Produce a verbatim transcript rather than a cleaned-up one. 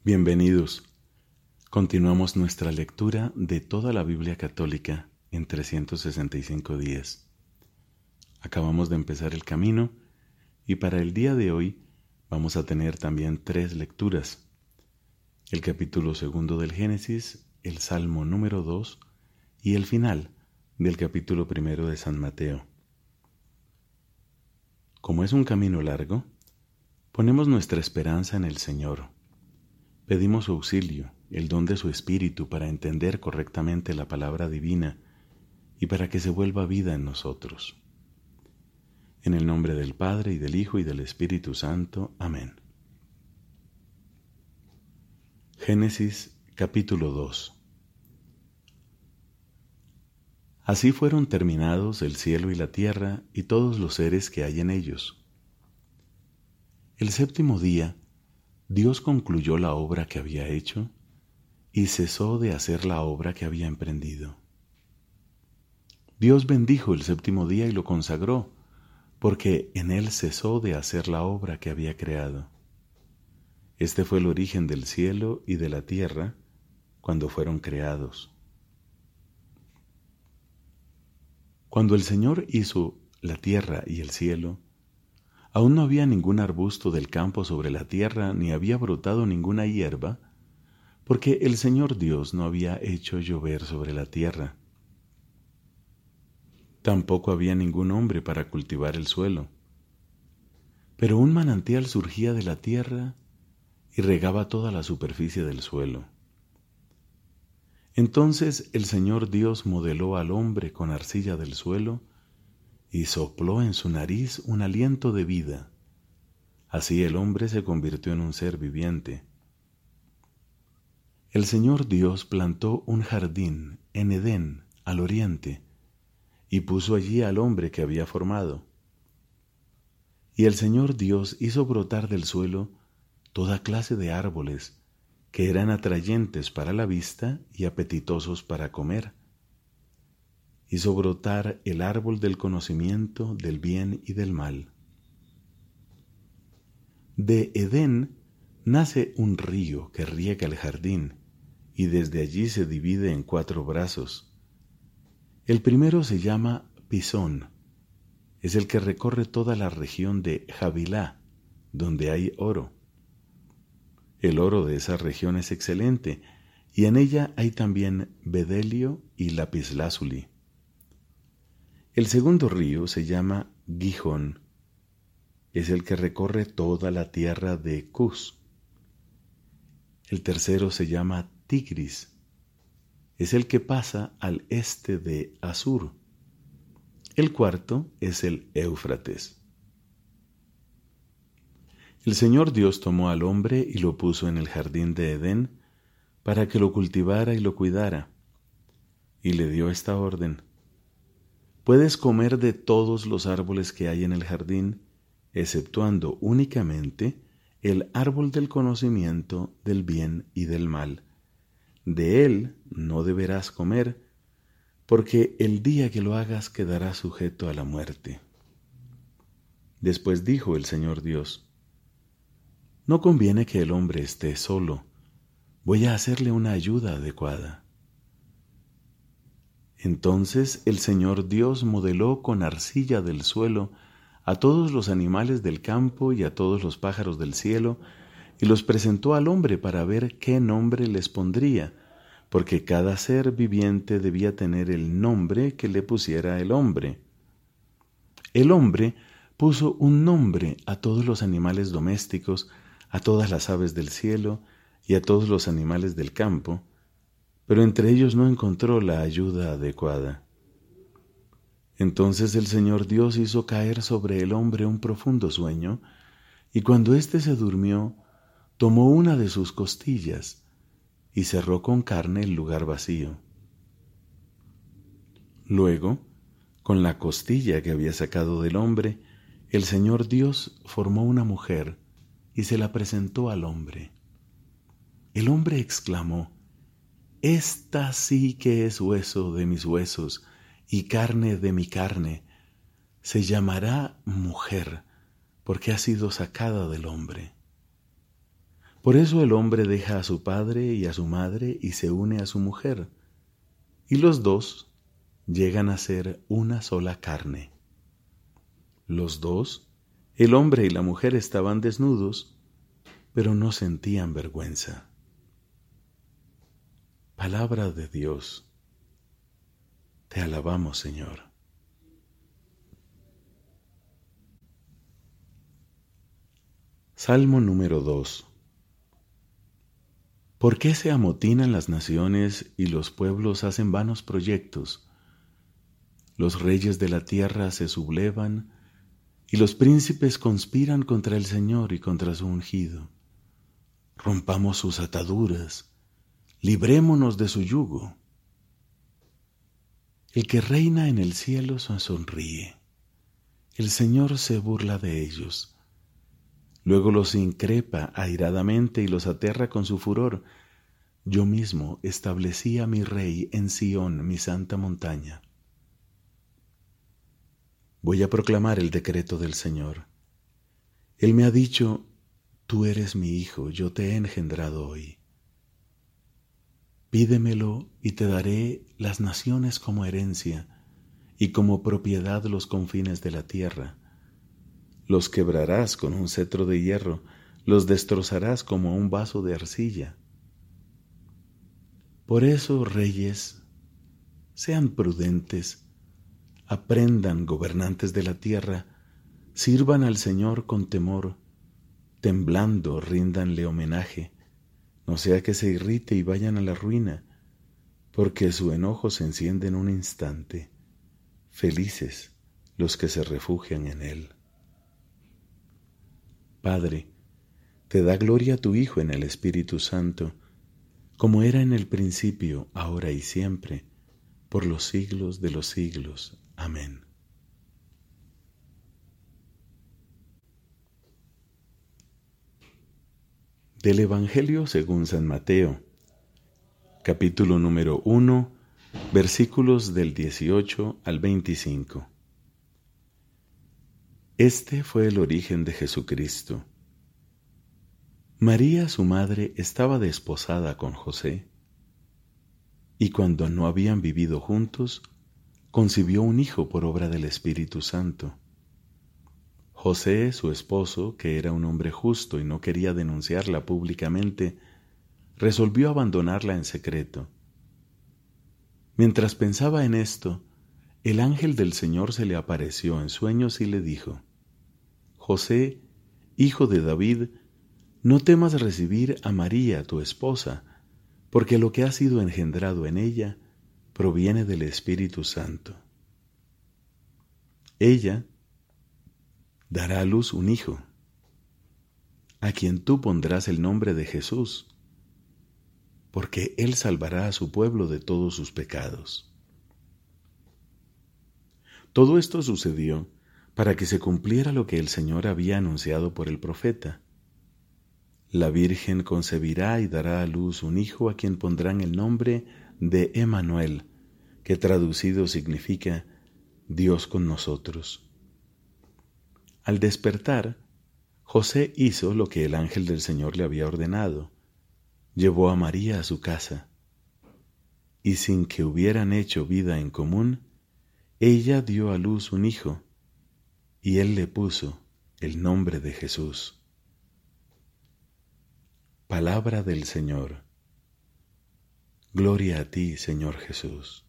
Bienvenidos. Continuamos nuestra lectura de toda la Biblia católica en trescientos sesenta y cinco días. Acabamos de empezar el camino y para el día de hoy vamos a tener también tres lecturas. El capítulo segundo del Génesis, el Salmo número dos y el final del capítulo primero de San Mateo. Como es un camino largo, ponemos nuestra esperanza en el Señor. Pedimos su auxilio, el don de su Espíritu para entender correctamente la palabra divina y para que se vuelva vida en nosotros. En el nombre del Padre, y del Hijo, y del Espíritu Santo. Amén. Génesis capítulo dos. Así fueron terminados el cielo y la tierra y todos los seres que hay en ellos. El séptimo día, Dios concluyó la obra que había hecho y cesó de hacer la obra que había emprendido. Dios bendijo el séptimo día y lo consagró, porque en él cesó de hacer la obra que había creado. Este fue el origen del cielo y de la tierra cuando fueron creados. Cuando el Señor hizo la tierra y el cielo, aún no había ningún arbusto del campo sobre la tierra, ni había brotado ninguna hierba, porque el Señor Dios no había hecho llover sobre la tierra. Tampoco había ningún hombre para cultivar el suelo. Pero un manantial surgía de la tierra y regaba toda la superficie del suelo. Entonces el Señor Dios modeló al hombre con arcilla del suelo y sopló en su nariz un aliento de vida. Así el hombre se convirtió en un ser viviente. El Señor Dios plantó un jardín en Edén, al oriente, y puso allí al hombre que había formado. Y el Señor Dios hizo brotar del suelo toda clase de árboles que eran atrayentes para la vista y apetitosos para comer. Hizo brotar el árbol del conocimiento del bien y del mal. De Edén nace un río que riega el jardín, y desde allí se divide en cuatro brazos. El primero se llama Pisón, es el que recorre toda la región de Havilá, donde hay oro. El oro de esa región es excelente, y en ella hay también bedelio y lapislázuli. El segundo río se llama Gihón, es el que recorre toda la tierra de Cus. El tercero se llama Tigris, es el que pasa al este de Asur. El cuarto es el Éufrates. El Señor Dios tomó al hombre y lo puso en el jardín de Edén para que lo cultivara y lo cuidara, y le dio esta orden: puedes comer de todos los árboles que hay en el jardín, exceptuando únicamente el árbol del conocimiento del bien y del mal. De él no deberás comer, porque el día que lo hagas quedarás sujeto a la muerte. Después dijo el Señor Dios: no conviene que el hombre esté solo, voy a hacerle una ayuda adecuada. Entonces el Señor Dios modeló con arcilla del suelo a todos los animales del campo y a todos los pájaros del cielo, y los presentó al hombre para ver qué nombre les pondría, porque cada ser viviente debía tener el nombre que le pusiera el hombre. El hombre puso un nombre a todos los animales domésticos, a todas las aves del cielo y a todos los animales del campo, pero entre ellos no encontró la ayuda adecuada. Entonces el Señor Dios hizo caer sobre el hombre un profundo sueño, y cuando éste se durmió, tomó una de sus costillas y cerró con carne el lugar vacío. Luego, con la costilla que había sacado del hombre, el Señor Dios formó una mujer y se la presentó al hombre. El hombre exclamó: esta sí que es hueso de mis huesos y carne de mi carne. Se llamará mujer, porque ha sido sacada del hombre. Por eso el hombre deja a su padre y a su madre y se une a su mujer, y los dos llegan a ser una sola carne. Los dos, el hombre y la mujer, estaban desnudos, pero no sentían vergüenza. Palabra de Dios. Te alabamos, Señor. Salmo número dos. ¿Por qué se amotinan las naciones y los pueblos hacen vanos proyectos? Los reyes de la tierra se sublevan y los príncipes conspiran contra el Señor y contra su ungido. Rompamos sus ataduras, librémonos de su yugo. El que reina en el cielo sonríe, el Señor se burla de ellos. Luego los increpa airadamente y los aterra con su furor. Yo mismo establecí a mi rey en Sión, mi santa montaña. Voy a proclamar el decreto del Señor. Él me ha dicho, tú eres mi hijo, yo te he engendrado hoy. Pídemelo y te daré las naciones como herencia y como propiedad los confines de la tierra. Los quebrarás con un cetro de hierro, los destrozarás como un vaso de arcilla. Por eso, reyes, sean prudentes, aprendan, gobernantes de la tierra, sirvan al Señor con temor, temblando ríndanle homenaje, no sea que se irrite y vayan a la ruina, porque su enojo se enciende en un instante. Felices los que se refugian en él. Padre, te da gloria a tu Hijo en el Espíritu Santo, como era en el principio, ahora y siempre, por los siglos de los siglos. Amén. Del Evangelio según San Mateo, capítulo número uno, versículos del dieciocho al veinticinco. Este fue el origen de Jesucristo. María, su madre, estaba desposada con José, y cuando no habían vivido juntos, concibió un hijo por obra del Espíritu Santo. José, su esposo, que era un hombre justo y no quería denunciarla públicamente, resolvió abandonarla en secreto. Mientras pensaba en esto, el ángel del Señor se le apareció en sueños y le dijo: José, hijo de David, no temas recibir a María, tu esposa, porque lo que ha sido engendrado en ella proviene del Espíritu Santo. Ella dará a luz un hijo, a quien tú pondrás el nombre de Jesús, porque él salvará a su pueblo de todos sus pecados. Todo esto sucedió para que se cumpliera lo que el Señor había anunciado por el profeta. La Virgen concebirá y dará a luz un hijo a quien pondrán el nombre de Emmanuel, que traducido significa Dios con nosotros. Al despertar, José hizo lo que el ángel del Señor le había ordenado. Llevó a María a su casa, y sin que hubieran hecho vida en común, ella dio a luz un hijo, y él le puso el nombre de Jesús. Palabra del Señor. Gloria a ti, Señor Jesús.